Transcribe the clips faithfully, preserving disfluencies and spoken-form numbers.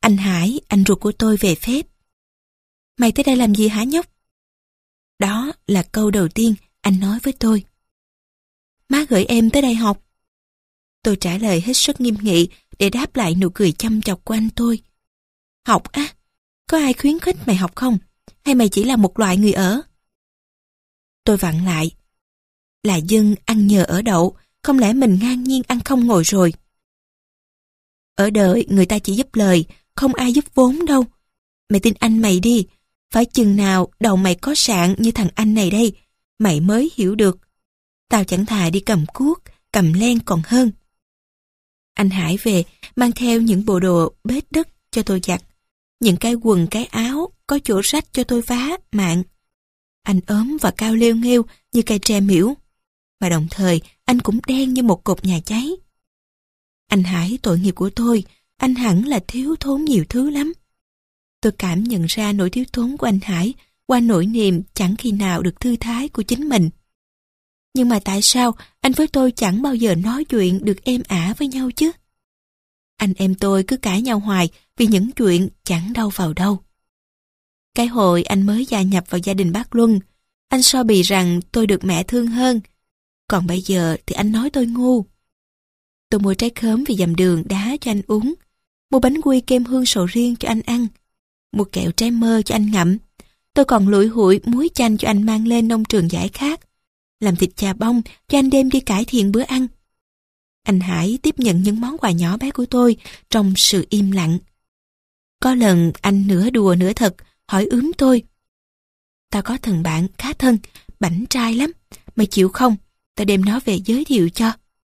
Anh Hải, anh ruột của tôi về phép. Mày tới đây làm gì hả nhóc? Đó là câu đầu tiên anh nói với tôi. Má gửi em tới đây học. Tôi trả lời hết sức nghiêm nghị để đáp lại nụ cười chăm chọc của anh tôi. Học á? Có ai khuyến khích mày học không? Hay mày chỉ là một loại người ở? Tôi vặn lại. Là dân ăn nhờ ở đậu, không lẽ mình ngang nhiên ăn không ngồi rồi? Ở đời người ta chỉ giúp lời, không ai giúp vốn đâu. Mày tin anh mày đi, phải chừng nào đầu mày có sạn như thằng anh này đây, mày mới hiểu được. Tao chẳng thà đi cầm cuốc, cầm len còn hơn. Anh Hải về, mang theo những bộ đồ bết đất cho tôi giặt, những cái quần cái áo có chỗ rách cho tôi vá, mạng. Anh ốm và cao lêu nghêu như cây tre miễu, và đồng thời anh cũng đen như một cột nhà cháy. Anh Hải tội nghiệp của tôi, anh hẳn là thiếu thốn nhiều thứ lắm. Tôi cảm nhận ra nỗi thiếu thốn của anh Hải qua nỗi niềm chẳng khi nào được thư thái của chính mình. Nhưng mà tại sao anh với tôi chẳng bao giờ nói chuyện được êm ả với nhau chứ? Anh em tôi cứ cãi nhau hoài vì những chuyện chẳng đâu vào đâu. Cái hồi anh mới gia nhập vào gia đình bác Luân, anh so bì rằng tôi được mẹ thương hơn. Còn bây giờ thì anh nói tôi ngu. Tôi mua trái khóm vì dầm đường đá cho anh uống, mua bánh quy kem hương sầu riêng cho anh ăn, mua kẹo trái mơ cho anh ngậm. Tôi còn lủi hủi muối chanh cho anh mang lên nông trường giải khát, làm thịt chà bông cho anh đem đi cải thiện bữa ăn. Anh Hải tiếp nhận những món quà nhỏ bé của tôi trong sự im lặng. Có lần anh nửa đùa nửa thật hỏi ướm tôi. Tao có thằng bạn khá thân, bảnh trai lắm, mày chịu không? Tao đem nó về giới thiệu cho.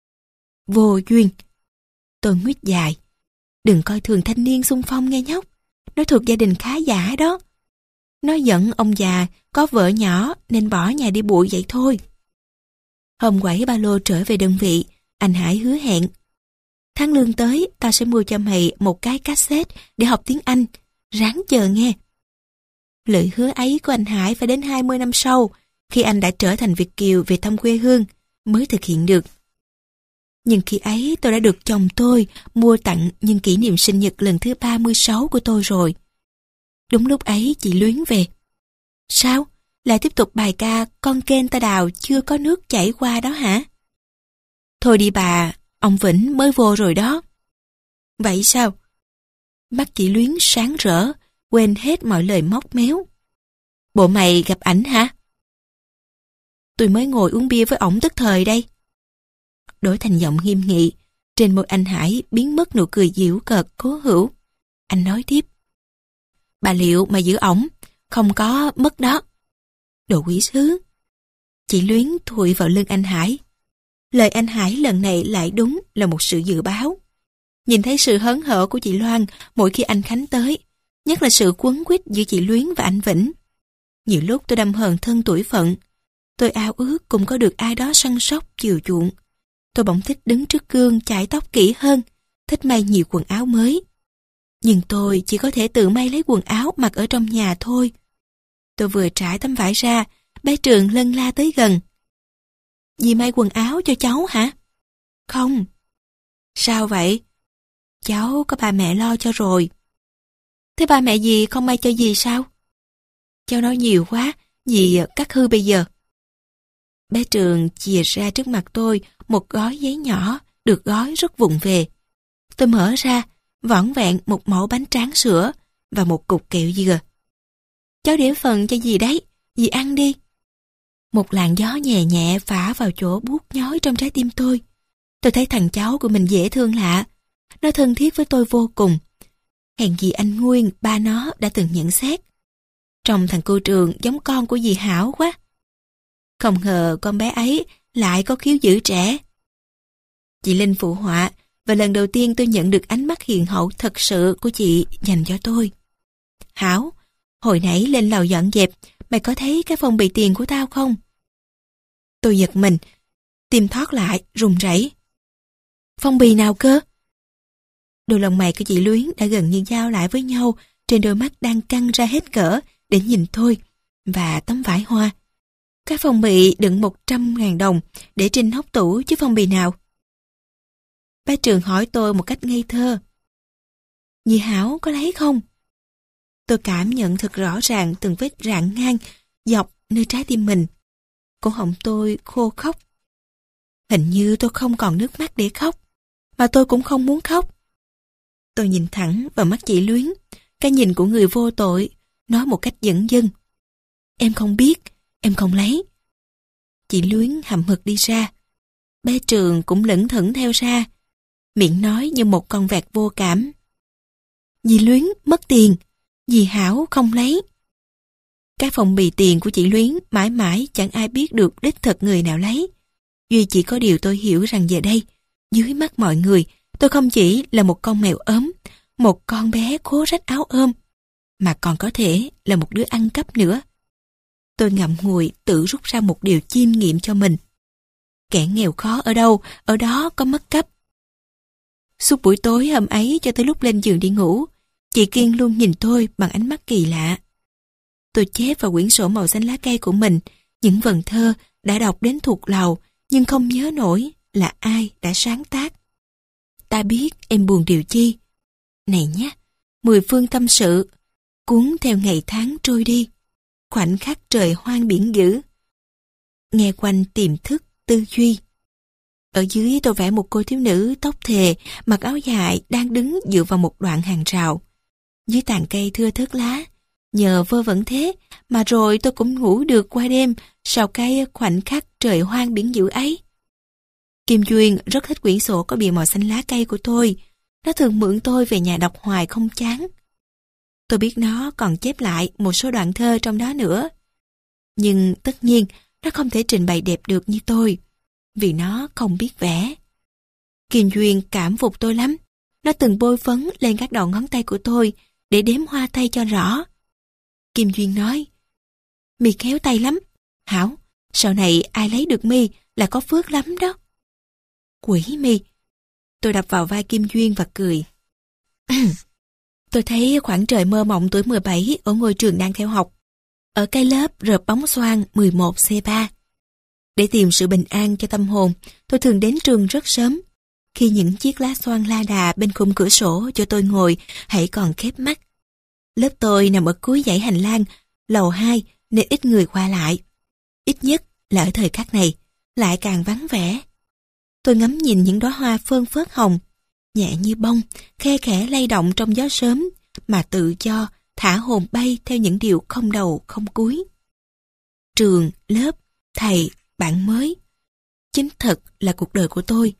Vô duyên. Tôi nguyết dài. Đừng coi thường thanh niên xung phong nghe nhóc. Nó thuộc gia đình khá giả đó. Nó giận ông già có vợ nhỏ nên bỏ nhà đi bụi vậy thôi. Hôm quẩy ba lô trở về đơn vị, anh Hải hứa hẹn. Tháng lương tới, tao sẽ mua cho mày một cái cassette để học tiếng Anh. Ráng chờ nghe. Lời hứa ấy của anh Hải phải đến hai mươi năm sau, khi anh đã trở thành Việt kiều về thăm quê hương, mới thực hiện được. Nhưng khi ấy tôi đã được chồng tôi mua tặng nhân kỷ niệm sinh nhật lần thứ ba mươi sáu của tôi rồi. Đúng lúc ấy chị Luyến về. Sao? Lại tiếp tục bài ca con kênh ta đào chưa có nước chảy qua đó hả? Thôi đi bà, ông Vĩnh mới vô rồi đó. Vậy sao? Mắt chị Luyến sáng rỡ, quên hết mọi lời móc méo. Bộ mày gặp ảnh hả? Tôi mới ngồi uống bia với ổng tức thời đây. Đổi thành giọng nghiêm nghị, trên môi anh Hải biến mất nụ cười giễu cợt cố hữu. Anh nói tiếp. Bà liệu mà giữ ổng, không có mất đó. Đồ quỷ sứ. Chị Luyến thụi vào lưng anh Hải. Lời anh Hải lần này lại đúng là một sự dự báo. Nhìn thấy sự hớn hở của chị Loan mỗi khi anh Khánh tới, nhất là sự quấn quýt giữa chị Luyến và anh Vĩnh. Nhiều lúc tôi đâm hờn thân tuổi phận. Tôi ao ước cũng có được ai đó săn sóc chiều chuộng. Tôi bỗng thích đứng trước gương chải tóc kỹ hơn, thích may nhiều quần áo mới. Nhưng tôi chỉ có thể tự may lấy quần áo mặc ở trong nhà thôi. Tôi vừa trải tấm vải ra, bé Trường lân la tới gần. Dì may quần áo cho cháu hả? Không. Sao vậy? Cháu có bà mẹ lo cho rồi. Thế ba mẹ dì không may cho dì sao? Cháu nói nhiều quá, dì cắt hư bây giờ. Bé Trường chìa ra trước mặt tôi một gói giấy nhỏ được gói rất vụng về. Tôi mở ra, vỏn vẹn một mẩu bánh tráng sữa và một cục kẹo dừa. Cháu để phần cho dì đấy, dì ăn đi. Một làn gió nhẹ nhẹ phả vào chỗ buốt nhói trong trái tim tôi. Tôi thấy thằng cháu của mình dễ thương lạ. Nó thân thiết với tôi vô cùng. Hèn gì anh Nguyên, ba nó đã từng nhận xét. Trông thằng cô Trường giống con của dì Hảo quá. Không ngờ con bé ấy lại có khiếu giữ trẻ. Chị Linh phụ họa, và lần đầu tiên tôi nhận được ánh mắt hiền hậu thật sự của chị dành cho tôi. Hảo, hồi nãy lên lầu dọn dẹp, mày có thấy cái phong bì tiền của tao không? Tôi giật mình, tim thoát lại, run rẩy. Phong bì nào cơ? Đôi lông mày của chị Luyến đã gần như giao lại với nhau, trên đôi mắt đang căng ra hết cỡ để nhìn tôi, và tấm vải hoa. Cái phong bì đựng một trăm ngàn đồng để trên hốc tủ chứ phong bì nào. Bé Trường hỏi tôi một cách ngây thơ. Dì Hảo có lấy không? Tôi cảm nhận thật rõ ràng từng vết rạn ngang dọc nơi trái tim mình. Cổ họng tôi khô khóc. Hình như tôi không còn nước mắt để khóc, mà tôi cũng không muốn khóc. Tôi nhìn thẳng vào mắt chị Luyến, cái nhìn của người vô tội, nói một cách dửng dưng. Em không biết, em không lấy. Chị Luyến hậm hực đi ra. Bé Trường cũng lững thững theo ra, miệng nói như một con vẹt vô cảm. Dì Luyến mất tiền, dì Hảo không lấy. Cái phong bì tiền của chị Luyến mãi mãi chẳng ai biết được đích thực người nào lấy. Duy chỉ có điều tôi hiểu rằng giờ đây, dưới mắt mọi người, tôi không chỉ là một con mèo ốm, một con bé khố rách áo ôm, mà còn có thể là một đứa ăn cắp nữa. Tôi ngậm ngùi tự rút ra một điều chiêm nghiệm cho mình. Kẻ nghèo khó ở đâu, ở đó có mất cắp. Suốt buổi tối hôm ấy cho tới lúc lên giường đi ngủ, chị Kiên luôn nhìn tôi bằng ánh mắt kỳ lạ. Tôi chép vào quyển sổ màu xanh lá cây của mình những vần thơ đã đọc đến thuộc lòng, nhưng không nhớ nổi là ai đã sáng tác. Ta biết em buồn điều chi. Này nhé, mười phương tâm sự, cuốn theo ngày tháng trôi đi, khoảnh khắc trời hoang biển dữ. Nghe quanh tiềm thức tư duy. Ở dưới tôi vẽ một cô thiếu nữ tóc thề, mặc áo dài đang đứng dựa vào một đoạn hàng rào. Dưới tàn cây thưa thớt lá, nhờ vơ vẩn thế mà rồi tôi cũng ngủ được qua đêm sau cái khoảnh khắc trời hoang biển dữ ấy. Kim Duyên rất thích quyển sổ có bìa màu xanh lá cây của tôi. Nó thường mượn tôi về nhà đọc hoài không chán. Tôi biết nó còn chép lại một số đoạn thơ trong đó nữa. Nhưng tất nhiên nó không thể trình bày đẹp được như tôi, vì nó không biết vẽ. Kim Duyên cảm phục tôi lắm. Nó từng bôi phấn lên các đầu ngón tay của tôi để đếm hoa tay cho rõ. Kim Duyên nói, mi khéo tay lắm, Hảo, sau này ai lấy được mi là có phước lắm đó. Quỷ mi. Tôi đập vào vai Kim Duyên và cười. Tôi thấy khoảng trời mơ mộng tuổi mười bảy ở ngôi trường đang theo học, ở cái lớp rợp bóng xoan mười một C ba. Để tìm sự bình an cho tâm hồn, tôi thường đến trường rất sớm. Khi những chiếc lá xoan la đà bên khung cửa sổ cho tôi ngồi hãy còn khép mắt. Lớp tôi nằm ở cuối dãy hành lang, lầu hai nên ít người qua lại. Ít nhất là ở thời khắc này, lại càng vắng vẻ. Tôi ngắm nhìn những đóa hoa phơn phớt hồng, nhẹ như bông, khe khẽ lay động trong gió sớm, mà tự cho thả hồn bay theo những điều không đầu không cuối. Trường, lớp, thầy, bạn mới, chính thật là cuộc đời của tôi.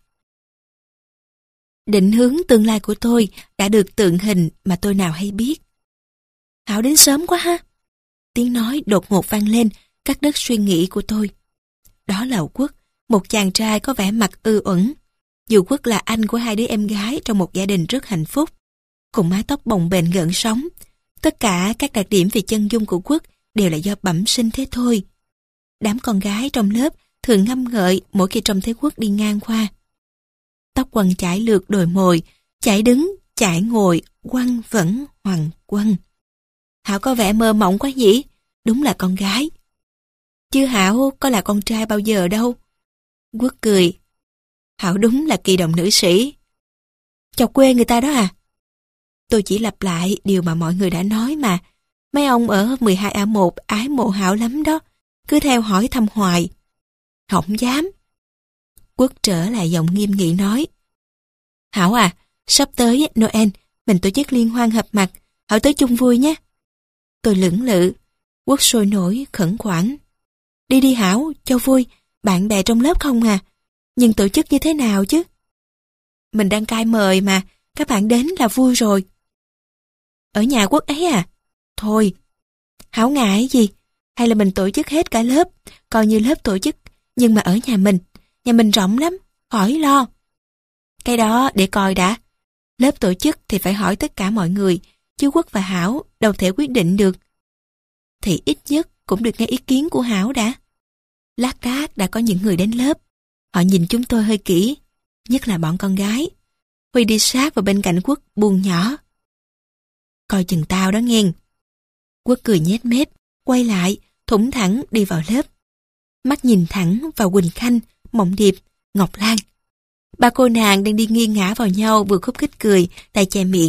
Định hướng tương lai của tôi đã được tượng hình mà tôi nào hay biết. Hảo đến sớm quá ha. Tiếng nói đột ngột vang lên, cắt đứt suy nghĩ của tôi. Đó là Quốc, một chàng trai có vẻ mặt ư uẩn. Dù Quốc là anh của hai đứa em gái trong một gia đình rất hạnh phúc, cùng mái tóc bồng bềnh gợn sóng. Tất cả các đặc điểm về chân dung của Quốc đều là do bẩm sinh thế thôi. Đám con gái trong lớp thường ngâm ngợi mỗi khi trông thấy Quốc đi ngang qua. Tóc quăn chải lượt đồi mồi, chải đứng, chải ngồi, quăn vẫn hoàng quăn. Hảo có vẻ mơ mộng quá nhỉ, đúng là con gái. Chứ Hảo có là con trai bao giờ đâu. Quốc cười. Hảo đúng là kỳ đồng nữ sĩ. Chọc quê người ta đó à? Tôi chỉ lặp lại điều mà mọi người đã nói mà. Mấy ông ở mười hai A một ái mộ Hảo lắm đó, cứ theo hỏi thăm hoài. Không dám. Quốc trở lại giọng nghiêm nghị nói. Hảo à, sắp tới Noel, mình tổ chức liên hoan họp mặt, Hảo tới chung vui nhé. Tôi lưỡng lự. Quốc sôi nổi, khẩn khoản. Đi đi Hảo, cho vui, bạn bè trong lớp không à? Nhưng tổ chức như thế nào chứ? Mình đăng cai mời mà, các bạn đến là vui rồi. Ở nhà Quốc ấy à? Thôi, Hảo ngại gì? Hay là mình tổ chức hết cả lớp, coi như lớp tổ chức, nhưng mà ở nhà mình, nhà mình rộng lắm, khỏi lo. Cái đó để coi đã. Lớp tổ chức thì phải hỏi tất cả mọi người, chứ Quốc và Hảo đâu thể quyết định được. Thì ít nhất cũng được nghe ý kiến của Hảo đã. Lát đác đã có những người đến lớp. Họ nhìn chúng tôi hơi kỹ, nhất là bọn con gái. Huy đi sát vào bên cạnh Quốc buồn nhỏ. Coi chừng tao đó nghe. Quốc cười nhếch mép, quay lại, thủng thẳng đi vào lớp. Mắt nhìn thẳng vào Quỳnh Khanh, Mộng Điệp, Ngọc Lan. Ba cô nàng đang đi nghiêng ngã vào nhau vừa khúc khích cười, tay che miệng.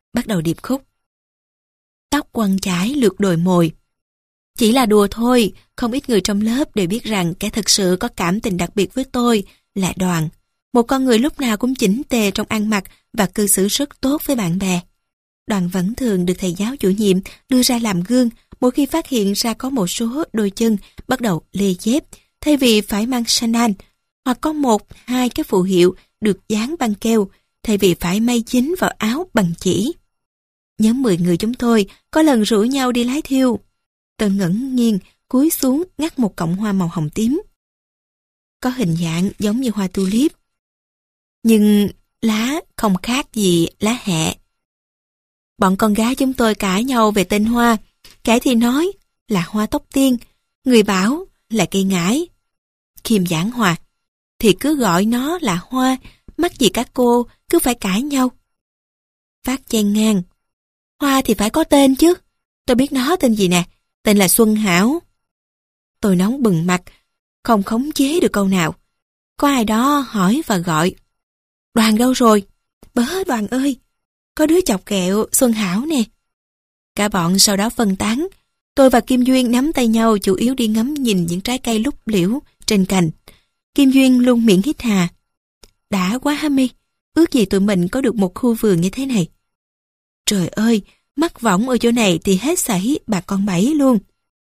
bắt đầu điệp khúc. Tóc quăn chải lượt đồi mồi. Chỉ là đùa thôi, không ít người trong lớp đều biết rằng kẻ thực sự có cảm tình đặc biệt với tôi là Đoàn. Một con người lúc nào cũng chỉnh tề trong ăn mặc và cư xử rất tốt với bạn bè. Đoàn vẫn thường được thầy giáo chủ nhiệm đưa ra làm gương mỗi khi phát hiện ra có một số đôi chân bắt đầu lê dép thay vì phải mang sandal, hoặc có một, hai cái phù hiệu được dán băng keo thay vì phải may dính vào áo bằng chỉ. Nhóm mười người chúng tôi có lần rủ nhau đi lái thiêu. Tôi ngẩng nghiêng, cúi xuống ngắt một cọng hoa màu hồng tím. Có hình dạng giống như hoa tulip. Nhưng lá không khác gì lá hẹ. Bọn con gái chúng tôi cãi nhau về tên hoa. Kẻ thì nói là hoa tóc tiên, người bảo là cây ngải. Khiêm giảng hòa thì cứ gọi nó là hoa, mắc gì các cô cứ phải cãi nhau. Phát chen ngang. Hoa thì phải có tên chứ. Tôi biết nó tên gì nè, tên là Xuân Hảo. Tôi nóng bừng mặt, không khống chế được câu nào. Có ai đó hỏi và gọi. Đoàn đâu rồi? Bớ Đoàn ơi, có đứa chọc kẹo Xuân Hảo nè. Cả bọn sau đó phân tán. Tôi và Kim Duyên nắm tay nhau chủ yếu đi ngắm nhìn những trái cây lúc liễu trên cành. Kim Duyên luôn miệng hít hà. Đã quá hả mi, ước gì tụi mình có được một khu vườn như thế này. Trời ơi, mắc võng ở chỗ này thì hết sảy bà con bảy luôn.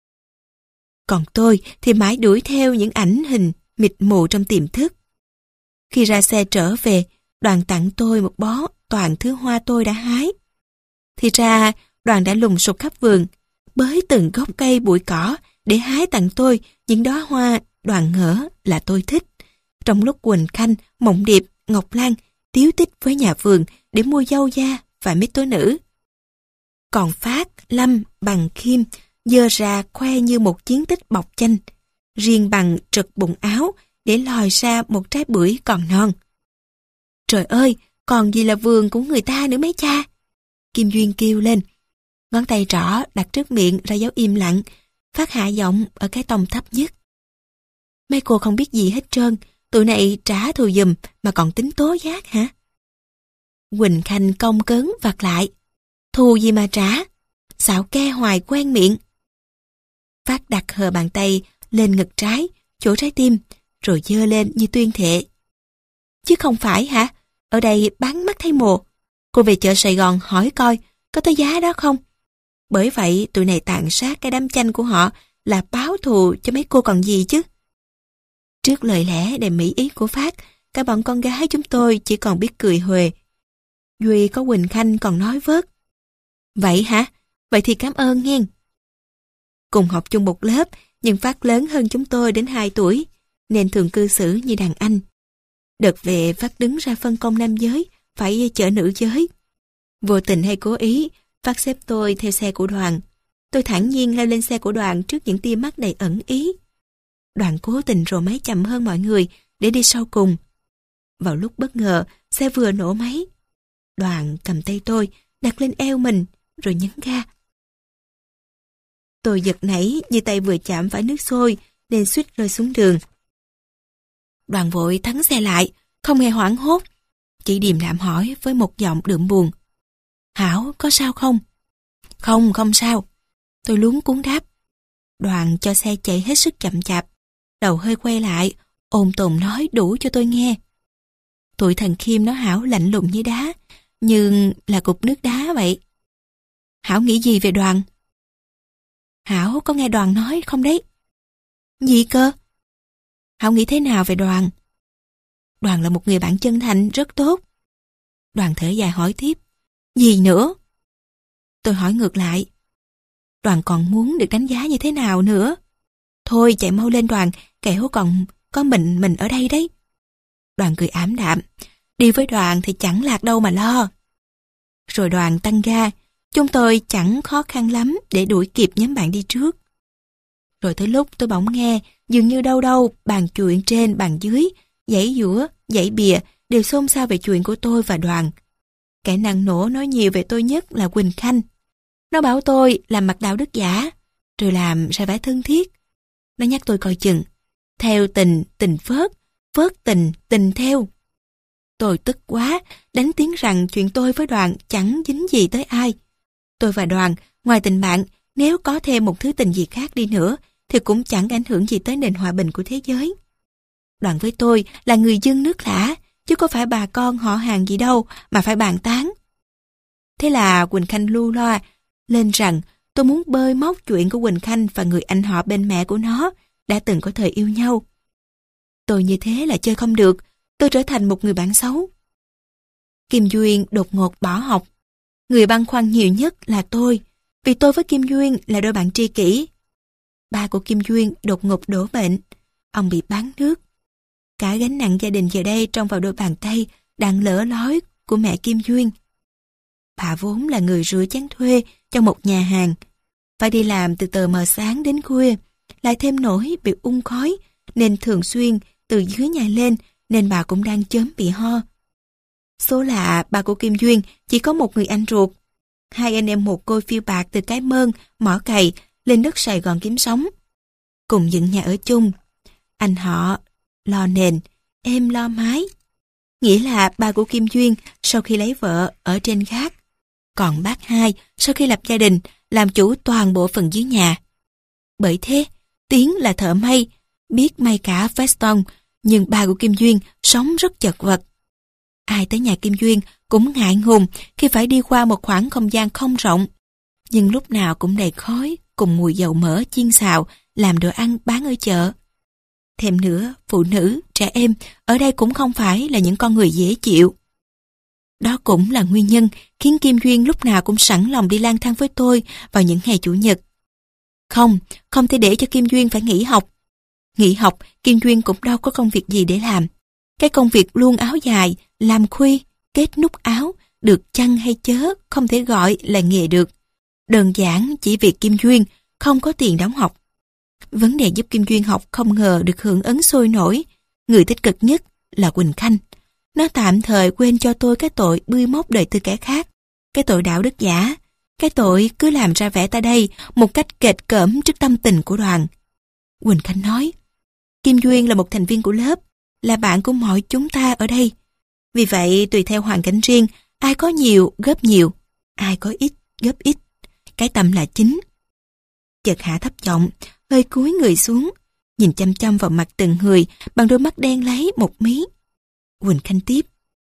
Còn tôi thì mãi đuổi theo những ảnh hình mịt mù trong tiềm thức. Khi ra xe trở về, Đoàn tặng tôi một bó toàn thứ hoa tôi đã hái. Thì ra, Đoàn đã lùng sục khắp vườn, bới từng gốc cây bụi cỏ để hái tặng tôi những đóa hoa Đoàn ngỡ là tôi thích. Trong lúc Quỳnh Khanh, Mộng Điệp, Ngọc Lan tíu tích với nhà vườn để mua dâu da và mít tố nữ. Còn Phát, Lâm, Bằng, Khiêm dơ ra khoe như một chiến tích bọc chanh. Riêng Bằng trật bụng áo để lòi ra một trái bưởi còn non. Trời ơi, còn gì là vườn của người ta nữa mấy cha. Kim Duyên kêu lên. Ngón tay trỏ đặt trước miệng ra dấu im lặng. Phát hạ giọng ở cái tông thấp nhất. Mấy cô không biết gì hết trơn. Tụi này trả thù giùm mà còn tính tố giác hả? Quỳnh Khanh cong cớn vặt lại. Thù gì mà trả? Xạo ke hoài quen miệng. Phát đặt hờ bàn tay lên ngực trái, chỗ trái tim, rồi giơ lên như tuyên thệ. Chứ không phải hả? Ở đây bán mắt thấy mồ. Cô về chợ Sài Gòn hỏi coi có tới giá đó không? Bởi vậy tụi này tàn sát cái đám chanh của họ là báo thù cho mấy cô còn gì chứ. Trước lời lẽ đầy mỹ ý của Phát, cả bọn con gái chúng tôi chỉ còn biết cười huề. Duy có Quỳnh Khanh còn nói vớt. Vậy hả? Vậy thì cảm ơn nghe. Cùng học chung một lớp, nhưng Phát lớn hơn chúng tôi đến hai tuổi, nên thường cư xử như đàn anh. Đợt về Phát đứng ra phân công nam giới, phải chở nữ giới. Vô tình hay cố ý, Phát xếp tôi theo xe của Đoàn. Tôi thản nhiên leo lên xe của Đoàn trước những tia mắt đầy ẩn ý. Đoàn cố tình rồ máy chậm hơn mọi người để đi sau cùng. Vào lúc bất ngờ, xe vừa nổ máy. Đoàn cầm tay tôi, đặt lên eo mình, rồi nhấn ga. Tôi giật nảy như tay vừa chạm phải nước sôi, nên suýt rơi xuống đường. Đoàn vội thắng xe lại, không hề hoảng hốt. Chị điềm đạm hỏi với một giọng đượm buồn. Hảo, có sao không? Không, không sao. Tôi luống cuống đáp. Đoàn cho xe chạy hết sức chậm chạp. Đầu hơi quay lại, ôn tồn nói đủ cho tôi nghe. Tụi thằng Khiêm nó Hảo lạnh lùng như đá, nhưng là cục nước đá vậy. Hảo nghĩ gì về Đoàn? Hảo có nghe Đoàn nói không đấy? Gì cơ? Hảo nghĩ thế nào về Đoàn? Đoàn là một người bạn chân thành, rất tốt. Đoàn thở dài hỏi tiếp. Gì nữa? Tôi hỏi ngược lại. Đoàn còn muốn được đánh giá như thế nào nữa? Thôi chạy mau lên Đoàn, kẻo còn có mình mình ở đây đấy. Đoàn cười ảm đạm. Đi với Đoàn thì chẳng lạc đâu mà lo. Rồi Đoàn tăng ga. Chúng tôi chẳng khó khăn lắm để đuổi kịp nhóm bạn đi trước. Rồi tới lúc tôi bỗng nghe, dường như đâu đâu, bàn chuyện trên, bàn dưới, giãy giũa, giãy bìa, đều xôn xao về chuyện của tôi và Đoàn. Kẻ năng nổ nói nhiều về tôi nhất là Quỳnh Khanh. Nó bảo tôi làm mặt đạo đức giả, rồi làm ra vẻ thân thiết. Nó nhắc tôi coi chừng. Theo tình, tình phớt, phớt tình, tình theo. Tôi tức quá, đánh tiếng rằng chuyện tôi với Đoàn chẳng dính gì tới ai. Tôi và Đoàn, ngoài tình bạn, nếu có thêm một thứ tình gì khác đi nữa, thì cũng chẳng ảnh hưởng gì tới nền hòa bình của thế giới. Đoàn với tôi là người dân nước lã, chứ có phải bà con họ hàng gì đâu mà phải bàn tán. Thế là Quỳnh Khanh lưu loa lên rằng tôi muốn bơi móc chuyện của Quỳnh Khanh và người anh họ bên mẹ của nó đã từng có thời yêu nhau. Tôi như thế là chơi không được, tôi trở thành một người bạn xấu. Kim Duyên đột ngột bỏ học. Người băn khoăn nhiều nhất là tôi, vì tôi với Kim Duyên là đôi bạn tri kỷ. Ba của Kim Duyên đột ngột đổ bệnh, ông bị bán nước. Cả gánh nặng gia đình giờ đây trông vào đôi bàn tay đang lỡ lói của mẹ Kim Duyên. Bà vốn là người rửa chén thuê trong một nhà hàng, phải đi làm từ tờ mờ sáng đến khuya, lại thêm nỗi bị ung khói, nên thường xuyên từ dưới nhà lên, nên bà cũng đang chớm bị ho. Số lạ, bà của Kim Duyên chỉ có một người anh ruột. Hai anh em một côi phiêu bạt từ Cái Mơn, Mỏ Cày lên đất Sài Gòn kiếm sống, cùng dựng nhà ở chung. Anh họ lo nền, em lo mái. Nghĩa là bà của Kim Duyên sau khi lấy vợ ở trên gác, còn bác hai sau khi lập gia đình làm chủ toàn bộ phần dưới nhà. Bởi thế, Tiến là thợ may, biết may cả veston, nhưng bà của Kim Duyên sống rất chật vật. Ai tới nhà Kim Duyên cũng ngại ngùng khi phải đi qua một khoảng không gian không rộng, nhưng lúc nào cũng đầy khói cùng mùi dầu mỡ chiên xào làm đồ ăn bán ở chợ. Thêm nữa, phụ nữ, trẻ em ở đây cũng không phải là những con người dễ chịu. Đó cũng là nguyên nhân khiến Kim Duyên lúc nào cũng sẵn lòng đi lang thang với tôi vào những ngày Chủ nhật. Không, không thể để cho Kim Duyên phải nghỉ học. Nghỉ học, Kim Duyên cũng đâu có công việc gì để làm. Cái công việc luôn áo dài, làm khuy, kết nút áo, được chăng hay chớ, không thể gọi là nghề được. Đơn giản chỉ vì Kim Duyên không có tiền đóng học. Vấn đề giúp Kim Duyên học không ngờ được hưởng ứng sôi nổi. Người tích cực nhất là Quỳnh Khanh. Nó tạm thời quên cho tôi cái tội bươi móc đời tư kẻ khác, cái tội đạo đức giả, cái tội cứ làm ra vẻ ta đây một cách kệch cỡm trước tâm tình của Đoàn. Quỳnh Khanh nói, Kim Duyên là một thành viên của lớp, là bạn của mọi chúng ta ở đây. Vì vậy, tùy theo hoàn cảnh riêng, ai có nhiều góp nhiều, ai có ít góp ít. Cái tâm là chính. Chợt hạ thấp giọng, hơi cúi người xuống, nhìn chăm chăm vào mặt từng người bằng đôi mắt đen láy một mí. Quỳnh Khanh tiếp,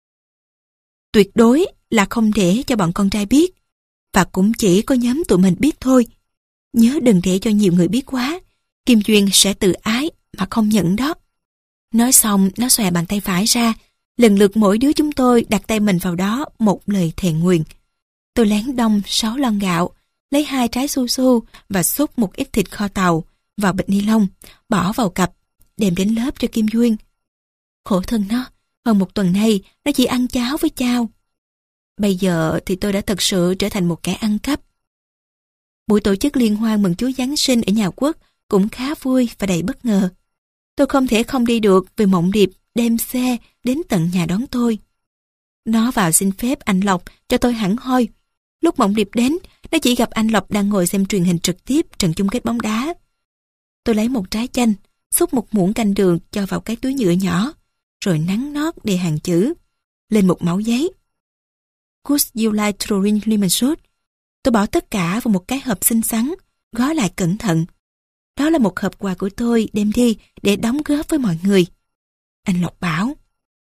tuyệt đối là không để cho bọn con trai biết, và cũng chỉ có nhóm tụi mình biết thôi. Nhớ đừng để cho nhiều người biết quá, Kim Duyên sẽ tự ái mà không nhận đó. Nói xong, nó xòe bàn tay phải ra, lần lượt mỗi đứa chúng tôi đặt tay mình vào đó một lời thề nguyền. Tôi lén đông sáu lon gạo, lấy hai trái su su và xúc một ít thịt kho tàu vào bịch ni lông, bỏ vào cặp, đem đến lớp cho Kim Duyên. Khổ thân nó, hơn một tuần nay nó chỉ ăn cháo với chao. Bây giờ thì tôi đã thật sự trở thành một kẻ ăn cắp. Buổi tổ chức liên hoan mừng Chúa Giáng sinh ở nhà Quốc cũng khá vui và đầy bất ngờ. Tôi không thể không đi được vì Mộng Điệp đem xe đến tận nhà đón tôi. Nó vào xin phép anh Lộc cho tôi hẳn hoi. Lúc Mộng Điệp đến, nó chỉ gặp anh Lộc đang ngồi xem truyền hình trực tiếp trận chung kết bóng đá. Tôi lấy một trái chanh, xúc một muỗng canh đường cho vào cái túi nhựa nhỏ, rồi nắn nót đề hàng chữ lên một mẩu giấy. Could you like to drink lemon juice? Tôi bỏ tất cả vào một cái hộp xinh xắn, gói lại cẩn thận. Đó là một hộp quà của tôi đem đi để đóng góp với mọi người. Anh Lộc bảo,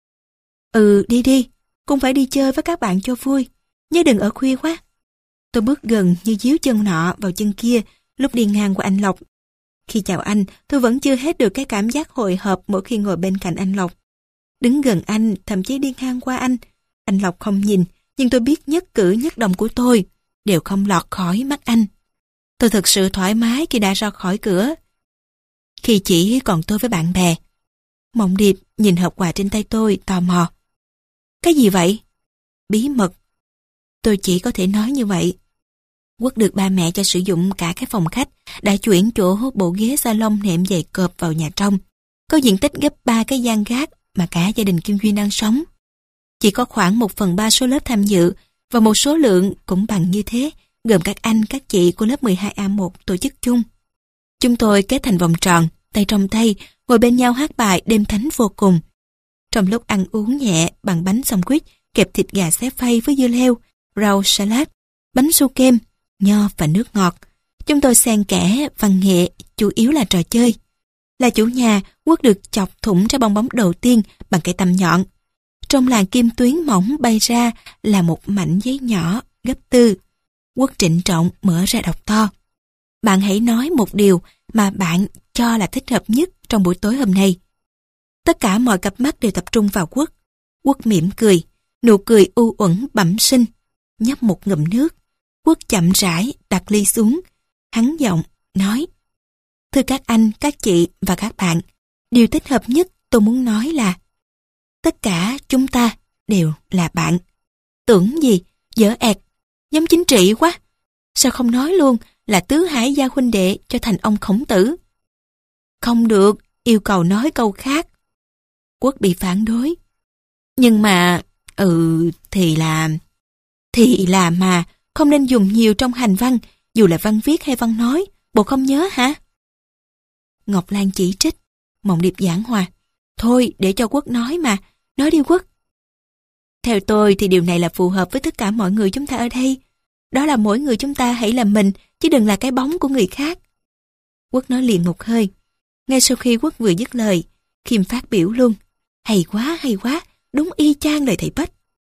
Ừ, đi đi, cũng phải đi chơi với các bạn cho vui, nhớ đừng ở khuya quá. Tôi bước gần như díu chân nọ vào chân kia lúc đi ngang qua anh Lộc. Khi chào anh, tôi vẫn chưa hết được cái cảm giác hồi hộp mỗi khi ngồi bên cạnh anh Lộc. Đứng gần anh, thậm chí đi ngang qua anh. Anh Lộc không nhìn, nhưng tôi biết nhất cử nhất động của tôi đều không lọt khỏi mắt anh. Tôi thực sự thoải mái khi đã ra khỏi cửa. Khi chỉ còn tôi với bạn bè. Mộng Điệp nhìn hộp quà trên tay tôi tò mò. Cái gì vậy? Bí mật. Tôi chỉ có thể nói như vậy. Quốc được ba mẹ cho sử dụng cả cái phòng khách, đã chuyển chỗ bộ ghế salon nệm dày cộp vào nhà trong. Có diện tích gấp ba cái gian gác mà cả gia đình Kim Duyên đang sống. Chỉ có khoảng một phần ba số lớp tham dự, và một số lượng cũng bằng như thế, gồm các anh, các chị của lớp mười hai A một tổ chức chung. Chúng tôi kết thành vòng tròn, tay trong tay, ngồi bên nhau hát bài đêm thánh vô cùng. Trong lúc ăn uống nhẹ bằng bánh sandwich kẹp thịt gà xé phay với dưa leo, rau salad, bánh su kem, nho và nước ngọt, chúng tôi xen kẽ văn nghệ, chủ yếu là trò chơi. Là chủ nhà, Quốc được chọc thủng trái bong bóng đầu tiên bằng cây tăm nhọn. Trong làn kim tuyến mỏng bay ra là một mảnh giấy nhỏ, gấp tư. Quốc trịnh trọng mở ra đọc to. Bạn hãy nói một điều mà bạn cho là thích hợp nhất trong buổi tối hôm nay. Tất cả mọi cặp mắt đều tập trung vào Quốc. Quốc mỉm cười, nụ cười u uẩn bẩm sinh. Nhấp một ngụm nước, Quốc chậm rãi đặt ly xuống. Hắn giọng, nói: Thưa các anh, các chị và các bạn, điều thích hợp nhất tôi muốn nói là tất cả chúng ta đều là bạn. Tưởng gì, dở ẹt, giống chính trị quá. Sao không nói luôn là tứ hải gia huynh đệ cho thành ông Khổng Tử? Không được, yêu cầu nói câu khác. Quốc bị phản đối. Nhưng mà, ừ, thì là... Thì là mà, không nên dùng nhiều trong hành văn, dù là văn viết hay văn nói, bộ không nhớ hả? Ngọc Lan chỉ trích, Mộng Điệp giảng hòa. Thôi, để cho Quốc nói mà, nói đi Quốc. Theo tôi thì điều này là phù hợp với tất cả mọi người chúng ta ở đây. Đó là mỗi người chúng ta hãy là mình, chứ đừng là cái bóng của người khác. Quốc nói liền một hơi. Ngay sau khi Quốc vừa dứt lời, Khiêm phát biểu luôn. Hay quá, hay quá, đúng y chang lời thầy Bách.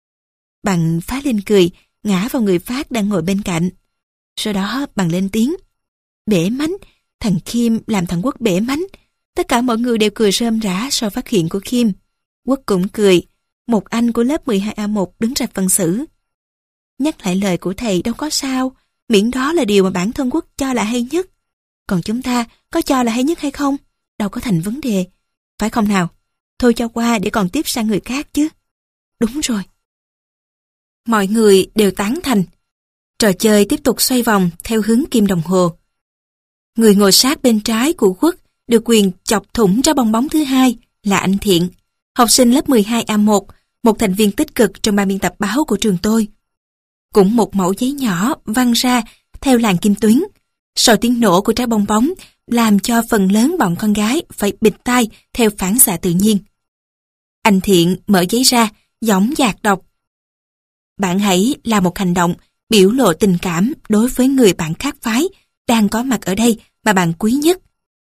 Bằng phá lên cười, ngã vào người Phát đang ngồi bên cạnh. Sau đó bằng lên tiếng. Bể mánh, thằng Khiêm làm thằng Quốc bể mánh. Tất cả mọi người đều cười rơm rã sau phát hiện của Khiêm. Quốc cũng cười. Một anh của lớp mười hai A một đứng ra phân xử. Nhắc lại lời của thầy đâu có sao, miễn đó là điều mà bản thân Quốc cho là hay nhất. Còn chúng ta có cho là hay nhất hay không, đâu có thành vấn đề. Phải không nào? Thôi cho qua để còn tiếp sang người khác chứ. Đúng rồi. Mọi người đều tán thành. Trò chơi tiếp tục xoay vòng theo hướng kim đồng hồ. Người ngồi sát bên trái của Quốc được quyền chọc thủng trái bong bóng thứ hai là anh Thiện, học sinh lớp mười hai A một, một thành viên tích cực trong ban biên tập báo của trường tôi. Cũng một mẩu giấy nhỏ văng ra theo làn kim tuyến. Sau tiếng nổ của trái bong bóng làm cho phần lớn bọn con gái phải bịt tai theo phản xạ tự nhiên. Anh Thiện mở giấy ra, dõng dạc đọc. Bạn hãy làm một hành động biểu lộ tình cảm đối với người bạn khác phái đang có mặt ở đây mà bạn quý nhất.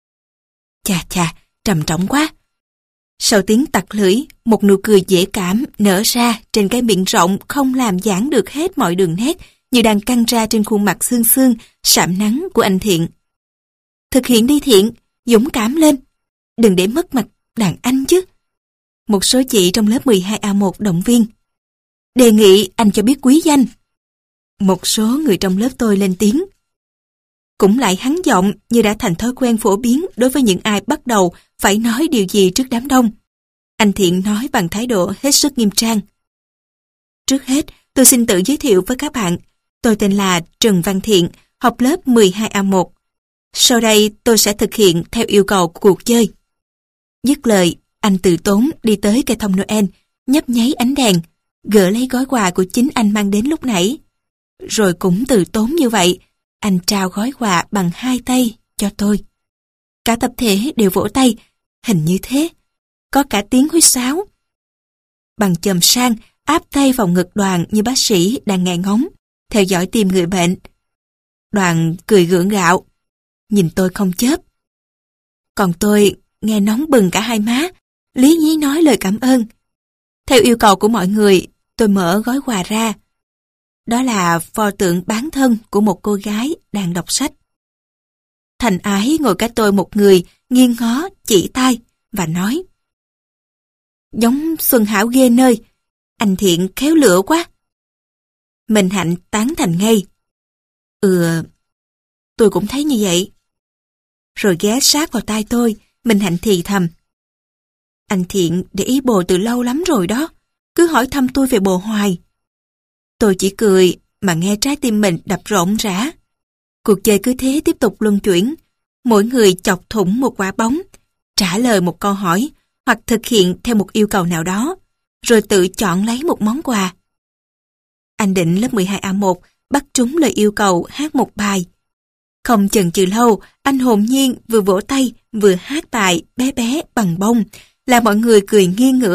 Chà chà, trầm trọng quá. Sau tiếng tặc lưỡi, một nụ cười dễ cảm nở ra trên cái miệng rộng không làm giãn được hết mọi đường nét như đang căng ra trên khuôn mặt xương xương, sạm nắng của anh Thiện. Thực hiện đi Thiện, dũng cảm lên. Đừng để mất mặt đàn anh chứ. Một số chị trong lớp mười hai A một động viên. Đề nghị anh cho biết quý danh. Một số người trong lớp tôi lên tiếng. Cũng lại hắn giọng như đã thành thói quen phổ biến đối với những ai bắt đầu phải nói điều gì trước đám đông. Anh Thiện nói bằng thái độ hết sức nghiêm trang. Trước hết, tôi xin tự giới thiệu với các bạn. Tôi tên là Trần Văn Thiện, học lớp mười hai A một. Sau đây tôi sẽ thực hiện theo yêu cầu của cuộc chơi. Dứt lời, anh từ tốn đi tới cây thông Noel, nhấp nháy ánh đèn, gỡ lấy gói quà của chính anh mang đến lúc nãy. Rồi cũng từ tốn như vậy, anh trao gói quà bằng hai tay cho tôi. Cả tập thể đều vỗ tay, hình như thế. Có cả tiếng huýt sáo. Bằng chòm sang, áp tay vào ngực Đoàn như bác sĩ đang nghe ngóng, theo dõi tim người bệnh. Đoàn cười gượng gạo, nhìn tôi không chớp. Còn tôi nghe nóng bừng cả hai má, lý nhí nói lời cảm ơn. Theo yêu cầu của mọi người, tôi mở gói quà ra. Đó là pho tượng bán thân của một cô gái đang đọc sách. Thành Ái ngồi cách tôi một người, nghiêng ngó, chỉ tay và nói: Giống Xuân Hảo ghê nơi, anh Thiện khéo lửa quá. Mình Hạnh tán thành ngay. Ừ, tôi cũng thấy như vậy. Rồi ghé sát vào tai tôi, Mình Hạnh thì thầm: Anh Thiện để ý bồ từ lâu lắm rồi đó, cứ hỏi thăm tôi về bồ hoài. Tôi chỉ cười mà nghe trái tim mình đập rộn rã. Cuộc chơi cứ thế tiếp tục luân chuyển. Mỗi người chọc thủng một quả bóng, trả lời một câu hỏi hoặc thực hiện theo một yêu cầu nào đó, rồi tự chọn lấy một món quà. Anh Định lớp mười hai A một bắt trúng lời yêu cầu hát một bài. Không chần chừ lâu, anh hồn nhiên vừa vỗ tay vừa hát bài Bé bé bằng bông, làm mọi người cười nghiêng ngửa.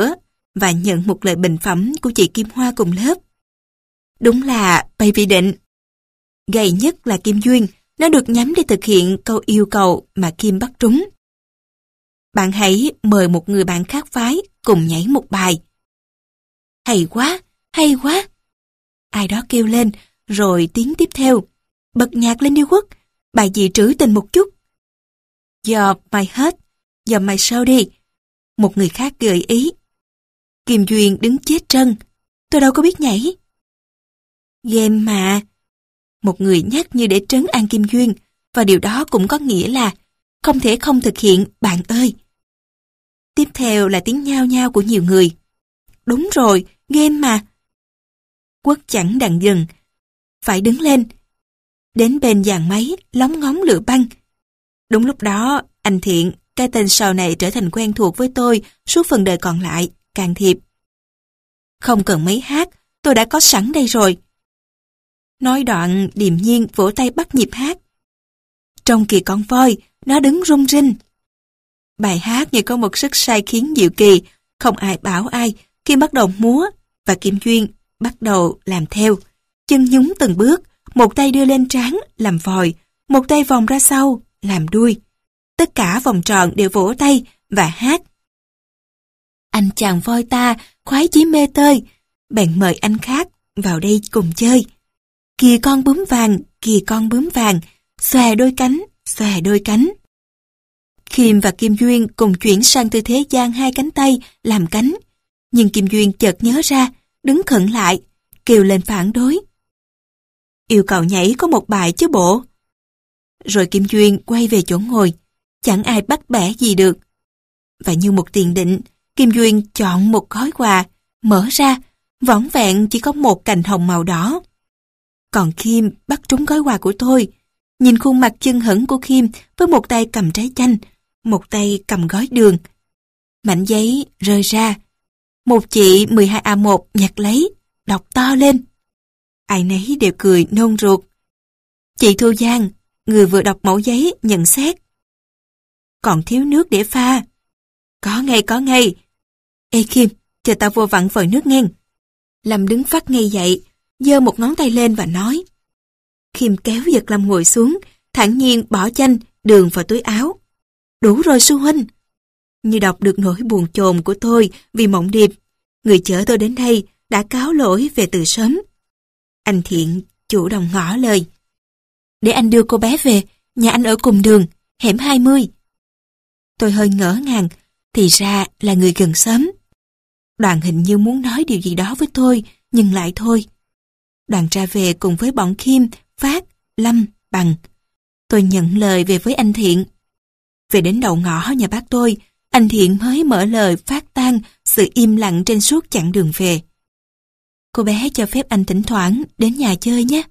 và nhận một lời bình phẩm của chị Kim Hoa cùng lớp. Đúng là bày vị định. Gay nhất là Kim Duyên, nó được nhắm để thực hiện câu yêu cầu mà Kim bắt trúng. Bạn hãy mời một người bạn khác phái cùng nhảy một bài. Hay quá, hay quá. Ai đó kêu lên, rồi tiếng tiếp theo. Bật nhạc lên đi Quốc, bài gì trữ tình một chút. Giờ mày hết, giờ mày sao đi. Một người khác gợi ý. Kim Duyên đứng chết trân. Tôi đâu có biết nhảy. Game mà. Một người nhắc như để trấn an Kim Duyên, và điều đó cũng có nghĩa là không thể không thực hiện, bạn ơi. Tiếp theo là tiếng nhao nhao của nhiều người. Đúng rồi, game mà. Quốc chẳng đặng dừng. Phải đứng lên. Đến bên dàn máy, lóng ngóng lửa băng. Đúng lúc đó, anh Thiện, cái tên sau này trở thành quen thuộc với tôi suốt phần đời còn lại, can thiệp. Không cần mấy hát, tôi đã có sẵn đây rồi. Nói đoạn, điềm nhiên vỗ tay bắt nhịp hát. Trong kìa con voi, nó đứng rung rinh. Bài hát như có một sức sai khiến diệu kỳ, không ai bảo ai khi bắt đầu múa, và Kim Duyên bắt đầu làm theo. Chân nhúng từng bước, một tay đưa lên trán làm vòi, một tay vòng ra sau làm đuôi. Tất cả vòng tròn đều vỗ tay và hát. Anh chàng voi ta khoái chí mê tơi, bèn mời anh khác vào đây cùng chơi. Kìa con bướm vàng, kìa con bướm vàng, xòe đôi cánh, xòe đôi cánh. Khiêm và Kim Duyên cùng chuyển sang tư thế dang hai cánh tay làm cánh, nhưng Kim Duyên chợt nhớ ra, đứng khựng lại, kêu lên phản đối. Yêu cầu nhảy có một bài chứ bộ. Rồi Kim Duyên quay về chỗ ngồi, chẳng ai bắt bẻ gì được. Và như một tiền định, Kim Duyên chọn một gói quà, mở ra, vỏn vẹn chỉ có một cành hồng màu đỏ. Còn Khiêm bắt trúng gói quà của tôi, nhìn khuôn mặt chân hững của Khiêm với một tay cầm trái chanh, một tay cầm gói đường. Mảnh giấy rơi ra, một chị mười hai A một nhặt lấy, đọc to lên. Ai nấy đều cười nôn ruột. Chị Thu Giang, người vừa đọc mẫu giấy, nhận xét. Còn thiếu nước để pha. Có ngay, có ngay. Ê Khiêm, chờ tao vô vặn vòi nước nghe. Lâm đứng phát ngay dậy, giơ một ngón tay lên và nói. Khiêm kéo giật Lâm ngồi xuống, thản nhiên bỏ chanh, đường vào túi áo. Đủ rồi sư huynh. Như đọc được nỗi buồn chồn của tôi vì mộng điệp, người chở tôi đến đây đã cáo lỗi về từ sớm. Anh Thiện chủ động ngỏ lời. Để anh đưa cô bé về, nhà anh ở cùng đường, hẻm hai mươi. Tôi hơi ngỡ ngàng, thì ra là người gần xóm. Đoàn hình như muốn nói điều gì đó với tôi, nhưng lại thôi. Đoàn ra về cùng với bọn Khiêm, Phát, Lâm, Bằng. Tôi nhận lời về với anh Thiện. Về đến đầu ngõ nhà bác tôi, anh Thiện mới mở lời phát tan sự im lặng trên suốt chặng đường về. Cô bé cho phép anh thỉnh thoảng đến nhà chơi nhé.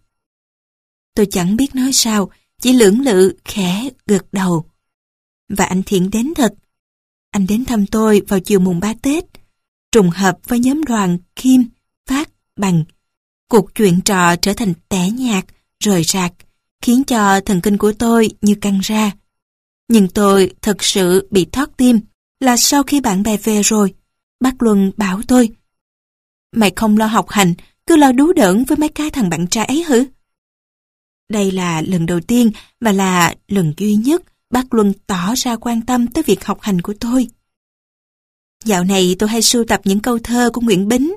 Tôi chẳng biết nói sao, chỉ lưỡng lự khẽ gật đầu. Và anh Thiện đến thật. Anh đến thăm tôi vào chiều mùng ba Tết, trùng hợp với nhóm đoàn Khiêm, Phát, Bằng. Cuộc chuyện trò trở thành tẻ nhạt, rời rạc, khiến cho thần kinh của tôi như căng ra. Nhưng tôi thật sự bị thót tim là sau khi bạn bè về rồi, bác Luân bảo tôi. Mày không lo học hành, cứ lo đú đỡn với mấy cái thằng bạn trai ấy hử? Đây là lần đầu tiên và là lần duy nhất bác Luân tỏ ra quan tâm tới việc học hành của tôi. Dạo này tôi hay sưu tập những câu thơ của Nguyễn Bính.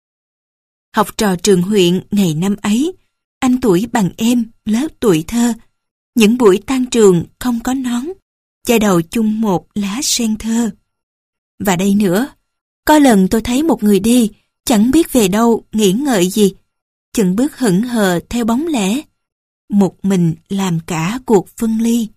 Học trò trường huyện ngày năm ấy, anh tuổi bằng em, lớp tuổi thơ. Những buổi tan trường không có nón, chai đầu chung một lá sen thơ. Và đây nữa, có lần tôi thấy một người đi, chẳng biết về đâu, nghĩ ngợi gì, chừng bước hững hờ theo bóng lẻ, một mình làm cả cuộc phân ly.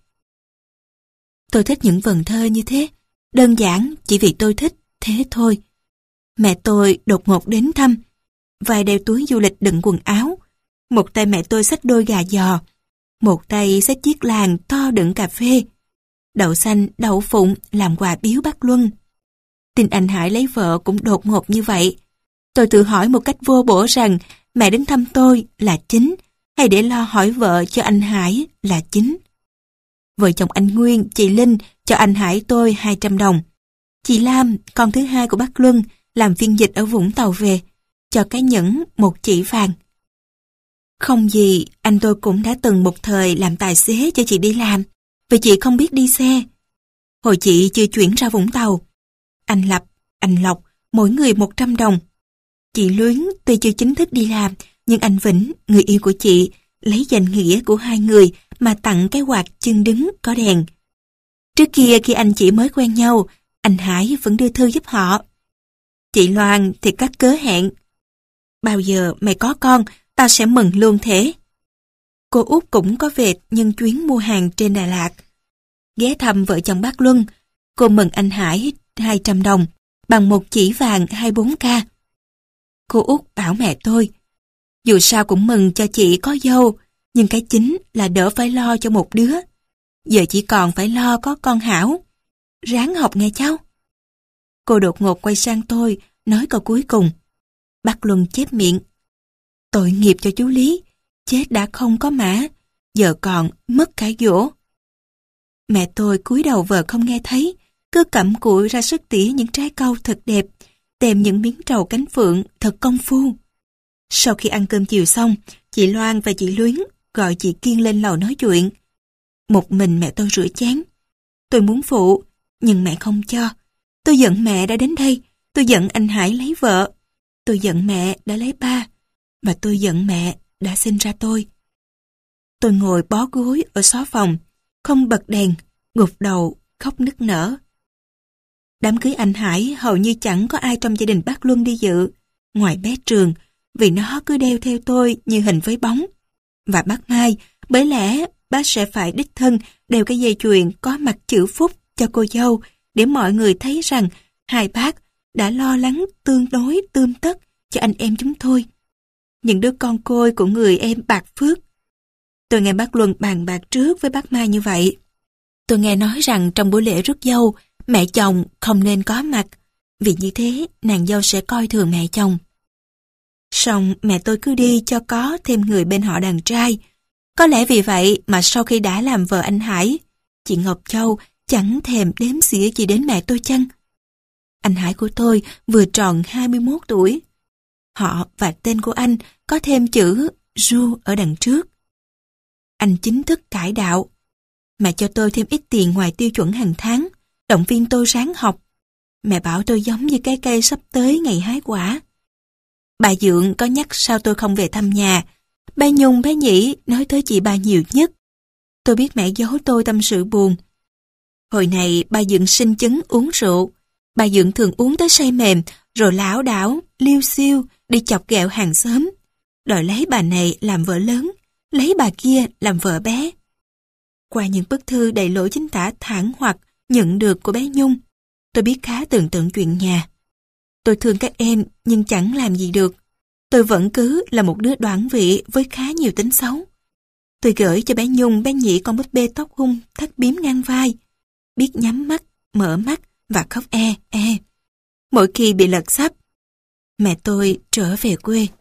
Tôi thích những vần thơ như thế, đơn giản chỉ vì tôi thích, thế thôi. Mẹ tôi đột ngột đến thăm, vài đeo túi du lịch đựng quần áo, một tay mẹ tôi xách đôi gà giò, một tay xách chiếc làng to đựng cà phê, đậu xanh, đậu phụng làm quà biếu bác Luân. Tin anh Hải lấy vợ cũng đột ngột như vậy. Tôi tự hỏi một cách vô bổ rằng mẹ đến thăm tôi là chính, hay để lo hỏi vợ cho anh Hải là chính. Vợ chồng anh Nguyên, chị Linh cho anh Hải tôi hai trăm đồng. Chị Lam, con thứ hai của bác Luân, làm phiên dịch ở Vũng Tàu về, cho cái nhẫn một chỉ vàng. Không gì, anh tôi cũng đã từng một thời làm tài xế cho chị đi làm, vì chị không biết đi xe. Hồi chị chưa chuyển ra Vũng Tàu, anh Lập, anh Lộc, mỗi người một trăm đồng. Chị Luyến tuy chưa chính thức đi làm, nhưng anh Vĩnh, người yêu của chị, lấy danh nghĩa của hai người mà tặng cái quạt chân đứng có đèn. Trước kia khi anh chị mới quen nhau, anh Hải vẫn đưa thư giúp họ. Chị Loan thì cắt cớ hẹn. Bao giờ mày có con, tao sẽ mừng luôn thế. Cô Út cũng có về nhân chuyến mua hàng trên Đà Lạt. Ghé thăm vợ chồng bác Luân, cô mừng anh Hải hai trăm đồng, bằng một chỉ vàng hai mươi bốn K. Cô Út bảo mẹ tôi, dù sao cũng mừng cho chị có dâu, nhưng cái chính là đỡ phải lo cho một đứa. Giờ chỉ còn phải lo có con Hảo. Ráng học nghe cháu. Cô đột ngột quay sang tôi, nói câu cuối cùng. Bác Luân chép miệng. Tội nghiệp cho chú Lý, chết đã không có mã, giờ còn mất cả dỗ. Mẹ tôi cúi đầu vợ không nghe thấy, cứ cặm cụi ra sức tỉa những trái cau thật đẹp, tìm những miếng trầu cánh phượng thật công phu. Sau khi ăn cơm chiều xong, chị Loan và chị Luyến gọi chị Kiên lên lầu nói chuyện. Một mình mẹ tôi rửa chén. Tôi muốn phụ, nhưng mẹ không cho. Tôi giận mẹ đã đến đây, tôi giận anh Hải lấy vợ, tôi giận mẹ đã lấy ba, và tôi giận mẹ đã sinh ra tôi. Tôi ngồi bó gối ở xó phòng, không bật đèn, gục đầu, khóc nức nở. Đám cưới anh Hải hầu như chẳng có ai trong gia đình bác Luân đi dự, ngoài bé Trường, vì nó cứ đeo theo tôi như hình với bóng. Và bác Mai, bởi lẽ bác sẽ phải đích thân đeo cái dây chuyền có mặt chữ Phúc cho cô dâu, để mọi người thấy rằng hai bác đã lo lắng tương đối tươm tất cho anh em chúng tôi. Những đứa con côi của người em bạc phước. Tôi nghe bác Luân bàn bạc trước với bác Mai như vậy. Tôi nghe nói rằng trong buổi lễ rước dâu, mẹ chồng không nên có mặt, vì như thế nàng dâu sẽ coi thường mẹ chồng. Song mẹ tôi cứ đi cho có thêm người bên họ đàn trai. Có lẽ vì vậy mà sau khi đã làm vợ anh Hải, chị Ngọc Châu chẳng thèm đếm xỉa gì đến mẹ tôi chăng? Anh Hải của tôi vừa tròn hai mươi mốt tuổi. Họ và tên của anh có thêm chữ Du ở đằng trước. Anh chính thức cải đạo. Mẹ cho tôi thêm ít tiền ngoài tiêu chuẩn hàng tháng, động viên tôi ráng học. Mẹ bảo tôi giống như cái cây sắp tới ngày hái quả. Bà Dượng có nhắc sao tôi không về thăm nhà. Ba Nhung, bé Nhĩ nói tới chị ba nhiều nhất. Tôi biết mẹ giấu tôi tâm sự buồn. Hồi này bà Dượng sinh chứng uống rượu. Bà Dượng thường uống tới say mềm, rồi lảo đảo, liêu xiêu, đi chọc ghẹo hàng xóm. Đòi lấy bà này làm vợ lớn, lấy bà kia làm vợ bé. Qua những bức thư đầy lỗi chính tả thẳng hoặc nhận được của bé Nhung, tôi biết khá tường tận chuyện nhà. Tôi thương các em nhưng chẳng làm gì được. Tôi vẫn cứ là một đứa đoản vị với khá nhiều tính xấu. Tôi gửi cho bé Nhung, bé Nhĩ con búp bê tóc hung, thắt bím ngang vai, biết nhắm mắt, mở mắt và khóc e, e. Mỗi khi bị lật sắp, mẹ tôi trở về quê.